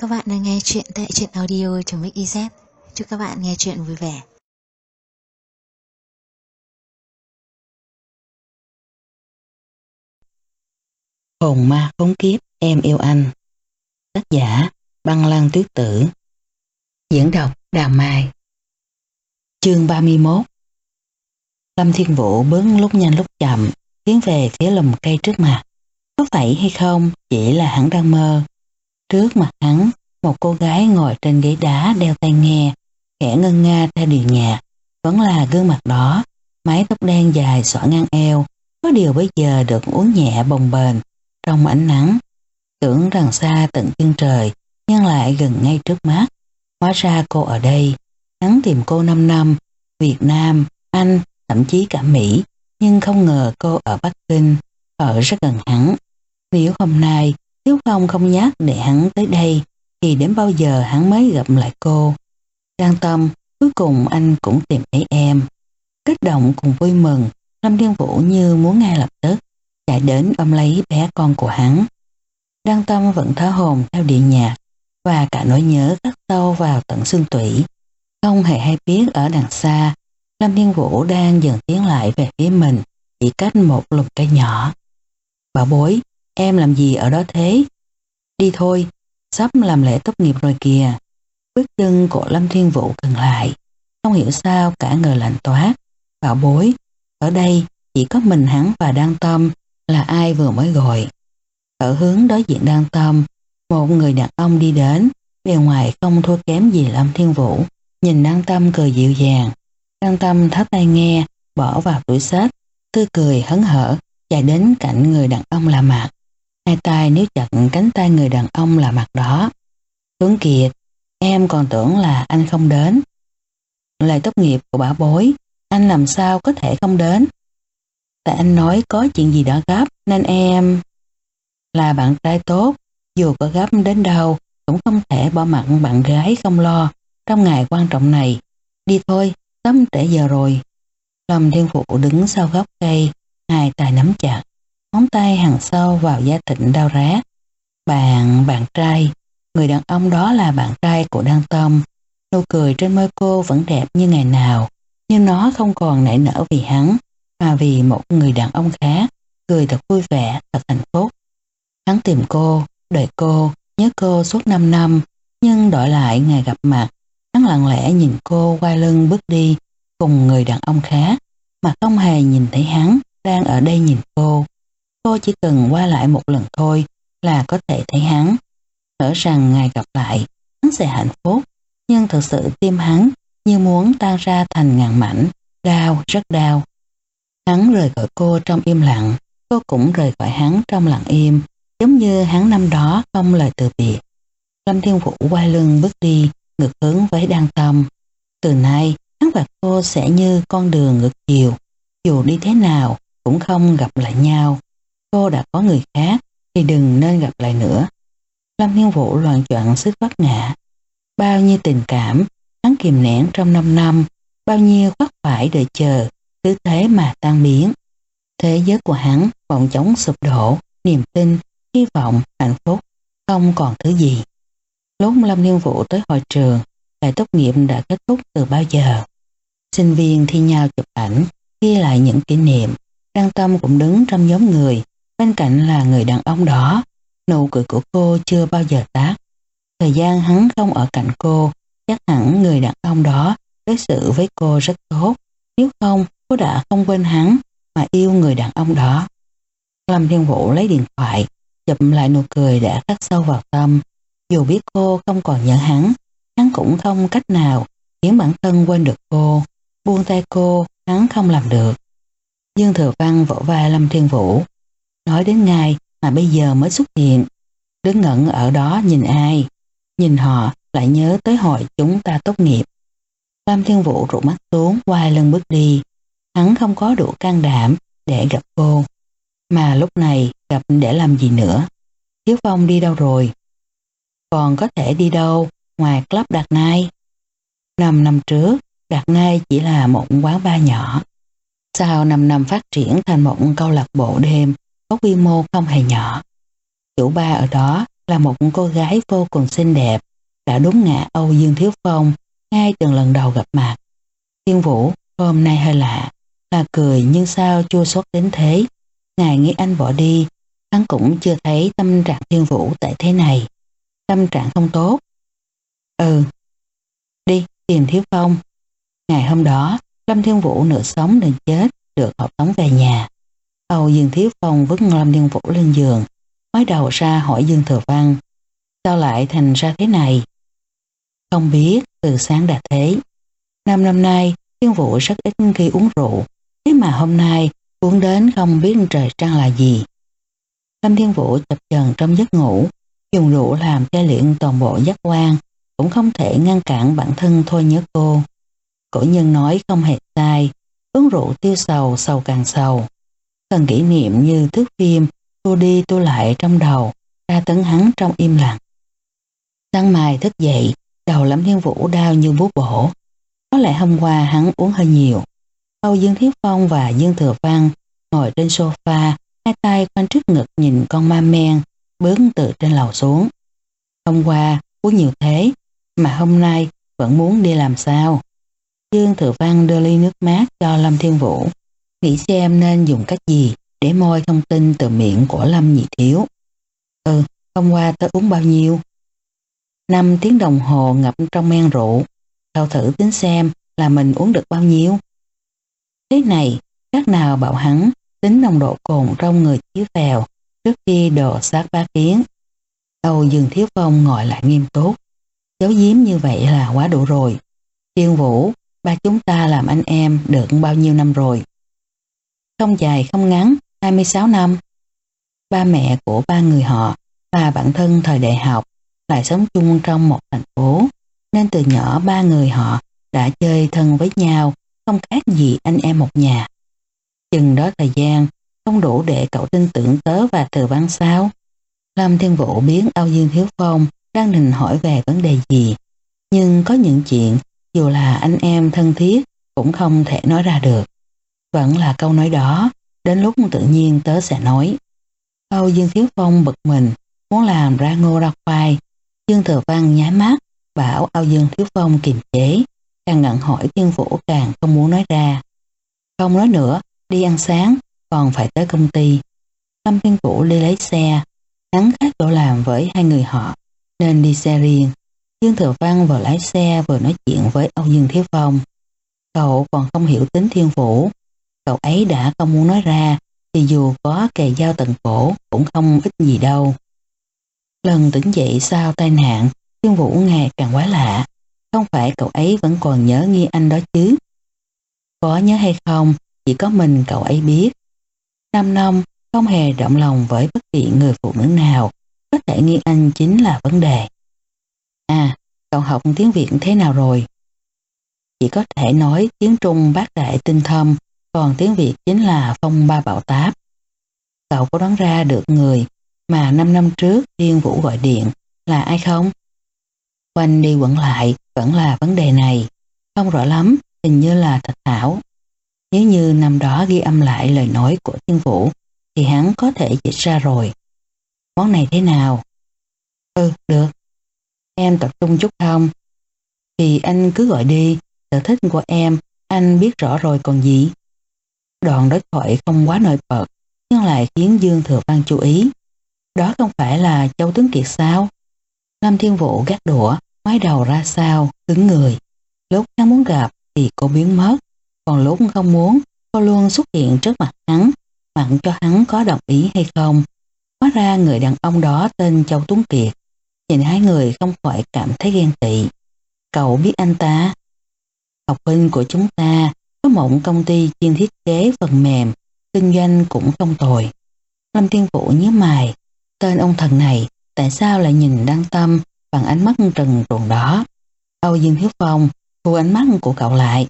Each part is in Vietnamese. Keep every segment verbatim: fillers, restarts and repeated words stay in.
Các bạn đang nghe chuyện tại truyện audio.mix.iz. Chúc các bạn nghe chuyện vui vẻ. Hồn ma khốn kiếp em yêu anh. Tác giả Băng Lan Tuyết Tử. Diễn đọc Đào Mai. Chương ba mươi mốt. Lâm Thiên Vũ bước lúc nhanh lúc chậm tiến về phía lùm cây trước mặt. Có phải hay không chỉ là hắn đang mơ. Trước mặt hắn, một cô gái ngồi trên ghế đá đeo tai nghe, khẽ ngân nga theo điệu nhạc. Vẫn là gương mặt đó, mái tóc đen dài xõa ngang eo, có điều bây giờ được uốn nhẹ bồng bềnh trong ánh nắng. Tưởng rằng xa tận chân trời, nhưng lại gần ngay trước mắt. Hóa ra cô ở đây. Hắn tìm cô năm năm, Việt Nam, Anh, thậm chí cả Mỹ, nhưng không ngờ cô ở Bắc Kinh, ở rất gần hắn. Nếu hôm nay Tiếu Phong không nhắc để hắn tới đây, thì đến bao giờ hắn mới gặp lại cô. Đang tâm, cuối cùng anh cũng tìm thấy em. Kích động cùng vui mừng, Lâm Thiên Vũ như muốn ngay lập tức chạy đến ôm lấy bé con của hắn. Đăng tâm vẫn thở hồn theo điệu nhạc, và cả nỗi nhớ khắc sâu vào tận xương tủy. Không hề hay biết ở đằng xa, Lâm Thiên Vũ đang dần tiến lại về phía mình, chỉ cách một lùm cây nhỏ. Bảo bối, em làm gì ở đó thế? Đi thôi, sắp làm lễ tốt nghiệp rồi kìa. Bước chân của Lâm Thiên Vũ cần lại. Không hiểu sao cả người lạnh toát. Bảo bối, ở đây chỉ có mình hắn và Đăng Tâm, là ai vừa mới gọi. Ở hướng đối diện Đăng Tâm, một người đàn ông đi đến, bề ngoài không thua kém gì Lâm Thiên Vũ. Nhìn Đăng Tâm cười dịu dàng. Đăng Tâm tháo tai nghe, bỏ vào túi xách, tươi cười hớn hở, chạy đến cạnh người đàn ông lạ mặt. Hai tay níu chặt cánh tay người đàn ông lạ mặt đó. Tuấn Kiệt, em còn tưởng là anh không đến. Lễ tốt nghiệp của bảo bối, anh làm sao có thể không đến? Tại anh nói có chuyện gì đó gấp nên em... Là bạn trai tốt, dù có gấp đến đâu cũng không thể bỏ mặc bạn gái không lo trong ngày quan trọng này. Đi thôi, sắp trễ giờ rồi. Lâm Thiên Phụ đứng sau gốc cây, hai tay nắm chặt, ngón tay hằn sâu vào da thịt đau rát. Bạn, bạn trai, người đàn ông đó là bạn trai của Đăng Tâm. Nụ cười trên môi cô vẫn đẹp như ngày nào, nhưng nó không còn nảy nở vì hắn, mà vì một người đàn ông khác, cười thật vui vẻ, thật hạnh phúc. Hắn tìm cô, đợi cô, nhớ cô suốt năm năm, nhưng đổi lại ngày gặp mặt, hắn lặng lẽ nhìn cô quay lưng bước đi cùng người đàn ông khác, mà không hề nhìn thấy hắn đang ở đây nhìn cô. Cô chỉ cần qua lại một lần thôi là có thể thấy hắn. Ngỡ rằng ngày gặp lại, hắn sẽ hạnh phúc, nhưng thực sự tim hắn như muốn tan ra thành ngàn mảnh, đau, rất đau. Hắn rời khỏi cô trong im lặng, cô cũng rời khỏi hắn trong lặng im, giống như hắn năm đó không lời từ biệt. Lâm Thiên Vũ quay lưng bước đi, ngược hướng với Đăng Tâm. Từ nay, hắn và cô sẽ như con đường ngược chiều, dù đi thế nào cũng không gặp lại nhau. Cô đã có người khác thì đừng nên gặp lại nữa. Lâm Thiên Vũ loạn choạng suýt vấp ngã. Bao nhiêu tình cảm hắn kìm nén trong năm năm, bao nhiêu vất vả đợi chờ, cứ thế mà tan biến. Thế giới của hắn bỗng chóng sụp đổ, niềm tin, hy vọng, hạnh phúc, không còn thứ gì. Lúc Lâm Thiên Vũ tới hội trường, lễ tốt nghiệp đã kết thúc từ bao giờ. Sinh viên thi nhau chụp ảnh, ghi lại những kỷ niệm. Đăng Tâm cũng đứng trong nhóm người, bên cạnh là người đàn ông đó. Nụ cười của cô chưa bao giờ tắt. Thời gian hắn không ở cạnh cô, chắc hẳn người đàn ông đó đối xử với cô rất tốt. Nếu không, cô đã không quên hắn mà yêu người đàn ông đó. Lâm Thiên Vũ lấy điện thoại, chụp lại nụ cười đã khắc sâu vào tâm. Dù biết cô không còn nhớ hắn, hắn cũng không cách nào khiến bản thân quên được cô. Buông tay cô, hắn không làm được. Dương Thừa Văn vỗ vai Lâm Thiên Vũ. Nói đến ngày mà bây giờ mới xuất hiện. Đứng ngẩn ở đó nhìn ai? Nhìn họ lại nhớ tới hồi chúng ta tốt nghiệp. Lâm Thiên Vũ rủ mắt xuống, quay lưng bước đi. Hắn không có đủ can đảm để gặp cô. Mà lúc này gặp để làm gì nữa? Tiếu Phong đi đâu rồi? Còn có thể đi đâu ngoài club Đạt Nai? Năm năm trước, Đạt Nai chỉ là một quán bar nhỏ. Sau năm năm phát triển thành một câu lạc bộ đêm có quy mô không hề nhỏ. Chủ bar ở đó là một cô gái vô cùng xinh đẹp, đã đúng ngã Âu Dương Thiếu Phong ngay từ lần đầu gặp mặt. Thiên Vũ hôm nay hơi lạ, là cười nhưng sao chua xót đến thế. Ngài nghĩ anh bỏ đi, hắn cũng chưa thấy tâm trạng Thiên Vũ tại thế này. Tâm trạng không tốt. Ừ, đi tìm Thiếu Phong. Ngày hôm đó, Lâm Thiên Vũ nửa sống nửa chết được họ tống về nhà. Âu Dương Thiếu Phong vứt Lâm Thiên Vũ lên giường, ngoái đầu ra hỏi Dương Thừa Văn. Sao lại thành ra thế này? Không biết, từ sáng đã thế. Năm năm nay, Thiên Vũ rất ít khi uống rượu, thế mà hôm nay uống đến không biết trời trăng là gì. Lâm Thiên Vũ chập chờn trong giấc ngủ, dùng rượu làm cho luyện toàn bộ giác quan, cũng không thể ngăn cản bản thân thôi nhớ cô. Cổ nhân nói không hề sai, uống rượu tiêu sầu, sầu càng sầu. Phần kỷ niệm như thước phim, tu đi tu lại trong đầu, tra tấn hắn trong im lặng. Sáng mai thức dậy, đầu Lâm Thiên Vũ đau như búa bổ. Có lẽ hôm qua hắn uống hơi nhiều. Âu Dương Thiếu Phong và Dương Thừa Văn ngồi trên sofa, hai tay khoanh trước ngực nhìn con ma men bước từ trên lầu xuống. Hôm qua uống nhiều thế, mà hôm nay vẫn muốn đi làm sao? Dương Thừa Văn đưa ly nước mát cho Lâm Thiên Vũ, nghĩ xem nên dùng cách gì để moi thông tin từ miệng của Lâm Nhị Thiếu. Ừ, hôm qua tớ uống bao nhiêu? Năm tiếng đồng hồ ngập trong men rượu. Cậu thử tính xem là mình uống được bao nhiêu. Thế này, các nào bảo hắn tính nồng độ cồn trong người chiếu vào trước khi đồ sát bá kiến. Âu Dương Thiếu Phong ngồi lại nghiêm túc. Giấu giếm như vậy là quá đủ rồi. Thiên Vũ, ba chúng ta làm anh em được bao nhiêu năm rồi? Không dài không ngắn, hai mươi sáu năm. Ba mẹ của ba người họ và bản thân thời đại học lại sống chung trong một thành phố, nên từ nhỏ ba người họ đã chơi thân với nhau, không khác gì anh em một nhà. Chừng đó thời gian không đủ để cậu tin tưởng tớ và Thừa Văn sao? Lâm Thiên Vũ biết Âu Dương Thiếu Phong đang định hỏi về vấn đề gì, nhưng có những chuyện dù là anh em thân thiết cũng không thể nói ra được. Vẫn là câu nói đó, đến lúc tự nhiên tớ sẽ nói. Âu Dương Thiếu Phong bực mình, muốn làm ra ngô ra khoai. Dương Thừa Văn nháy mắt, bảo Âu Dương Thiếu Phong kiềm chế, càng ngặn hỏi Thiên Vũ càng không muốn nói ra. Không nói nữa, đi ăn sáng, còn phải tới công ty. Lâm Thiên Vũ đi lấy xe, hắn khác chỗ làm với hai người họ, nên đi xe riêng. Dương Thừa Văn vừa lái xe vừa nói chuyện với Âu Dương Thiếu Phong. Cậu còn không hiểu tính Thiên Vũ, cậu ấy đã không muốn nói ra, thì dù có kề dao tận cổ cũng không ích gì đâu. Lần tỉnh dậy sau tai nạn, Thiên Vũ ngày càng quá lạ. Không phải cậu ấy vẫn còn nhớ Nghi Anh đó chứ? Có nhớ hay không, chỉ có mình cậu ấy biết. Năm năm không hề động lòng với bất kỳ người phụ nữ nào, có thể Nghi Anh chính là vấn đề. À, cậu học tiếng Việt thế nào rồi? Chỉ có thể nói tiếng Trung bác đại tinh thâm, còn tiếng Việt chính là phong ba bão táp. Cậu có đoán ra được người mà năm năm trước Thiên Vũ gọi điện là ai không? Quanh đi quẩn lại vẫn là vấn đề này. Không rõ lắm, hình như là Thạch Thảo. Nếu như năm đó ghi âm lại lời nói của Thiên Vũ thì hắn có thể dịch ra rồi. Món này thế nào? Ừ, được. Em tập trung chút không? Thì anh cứ gọi đi, sở thích của em anh biết rõ rồi còn gì. Đoạn đối thoại không quá nổi bật, nhưng lại khiến Dương Thừa Văn chú ý. Đó không phải là Châu Tuấn Kiệt sao? Lâm Thiên Vũ gác đũa, ngoái đầu ra sau, cứng người. Lúc hắn muốn gặp thì cô biến mất, còn lúc không muốn, cô luôn xuất hiện trước mặt hắn, mặc cho hắn có đồng ý hay không. Hóa ra người đàn ông đó tên Châu Tuấn Kiệt. Nhìn hai người không khỏi cảm thấy ghen tị. Cậu biết anh ta? Học huynh của chúng ta có một công ty chuyên thiết kế phần mềm, kinh doanh cũng không tồi. Lâm Thiên Vũ nhớ mày, tên ông thần này tại sao lại nhìn Đăng Tâm bằng ánh mắt trần truồng đó? Âu Dương Thiếu Phong thu ánh mắt của cậu lại.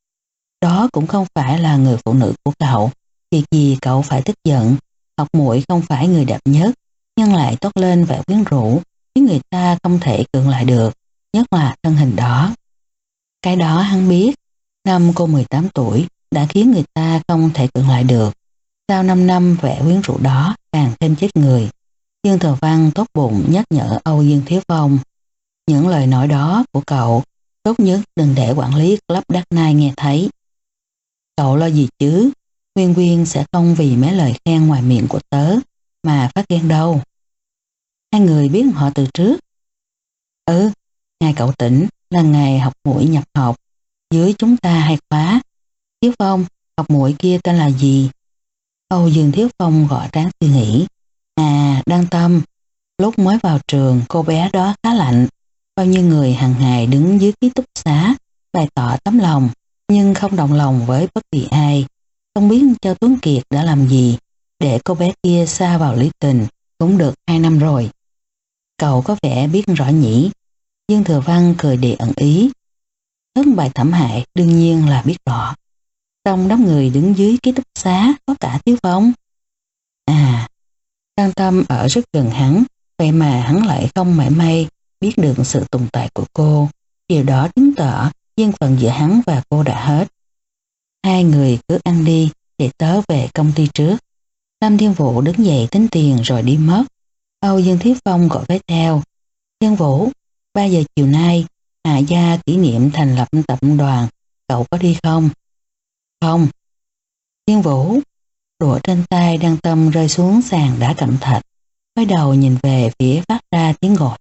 Đó cũng không phải là người phụ nữ của cậu, việc gì cậu phải tức giận. Học muội không phải người đẹp nhất, nhưng lại toát lên vẻ quyến rũ, khiến người ta không thể cưỡng lại được, nhất là thân hình đó. Cái đó hắn biết, năm cô mười tám tuổi đã khiến người ta không thể cưỡng lại được. Sau năm năm vẻ quyến rũ đó càng thêm chết người. Dương Thừa Văn tốt bụng nhắc nhở Âu Dương Thiếu Phong. Những lời nói đó của cậu tốt nhất đừng để quản lý Club Dark Knight nghe thấy. Cậu lo gì chứ, Nguyên Nguyên sẽ không vì mấy lời khen ngoài miệng của tớ mà phát ghen đâu. Hai người biết họ từ trước. Ừ, ngày cậu tỉnh là ngày học muội nhập học dưới chúng ta hai khóa. Thiếu Phong, học muội kia tên là gì? Âu Dương Thiếu Phong gõ trán suy nghĩ. À, Đăng Tâm. Lúc mới vào trường cô bé đó khá lạnh. Bao nhiêu người hàng ngày đứng dưới ký túc xá bày tỏ tấm lòng nhưng không đồng lòng với bất kỳ ai. Không biết Châu Tuấn Kiệt đã làm gì để cô bé kia sa vào lý tình cũng được hai năm rồi. Cậu có vẻ biết rõ nhỉ? Dương Thừa Văn cười đầy ẩn ý. Thất bại thảm hại đương nhiên là biết rõ. Trong đám người đứng dưới ký túc xá có cả Thiếu Phong. À, Đăng Tâm ở rất gần hắn, vậy mà hắn lại không mảy may biết được sự tồn tại của cô. Điều đó chứng tỏ duyên phận giữa hắn và cô đã hết. Hai người cứ ăn đi để tớ về công ty trước. Lâm Thiên Vũ đứng dậy tính tiền rồi đi mất. Âu Dương Thiếu Phong gọi với theo. Thiên Vũ, ba giờ chiều nay Hạ Gia kỷ niệm thành lập tập đoàn, cậu có đi không? Không. Thiên Vũ, đũa trên tay Đăng Tâm rơi xuống sàn đá cẩm thạch, quay đầu nhìn về phía phát ra tiếng gọi.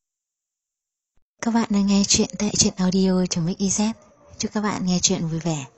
Các bạn đang nghe chuyện tại truyện audio.mix.iz. Chúc các bạn nghe chuyện vui vẻ.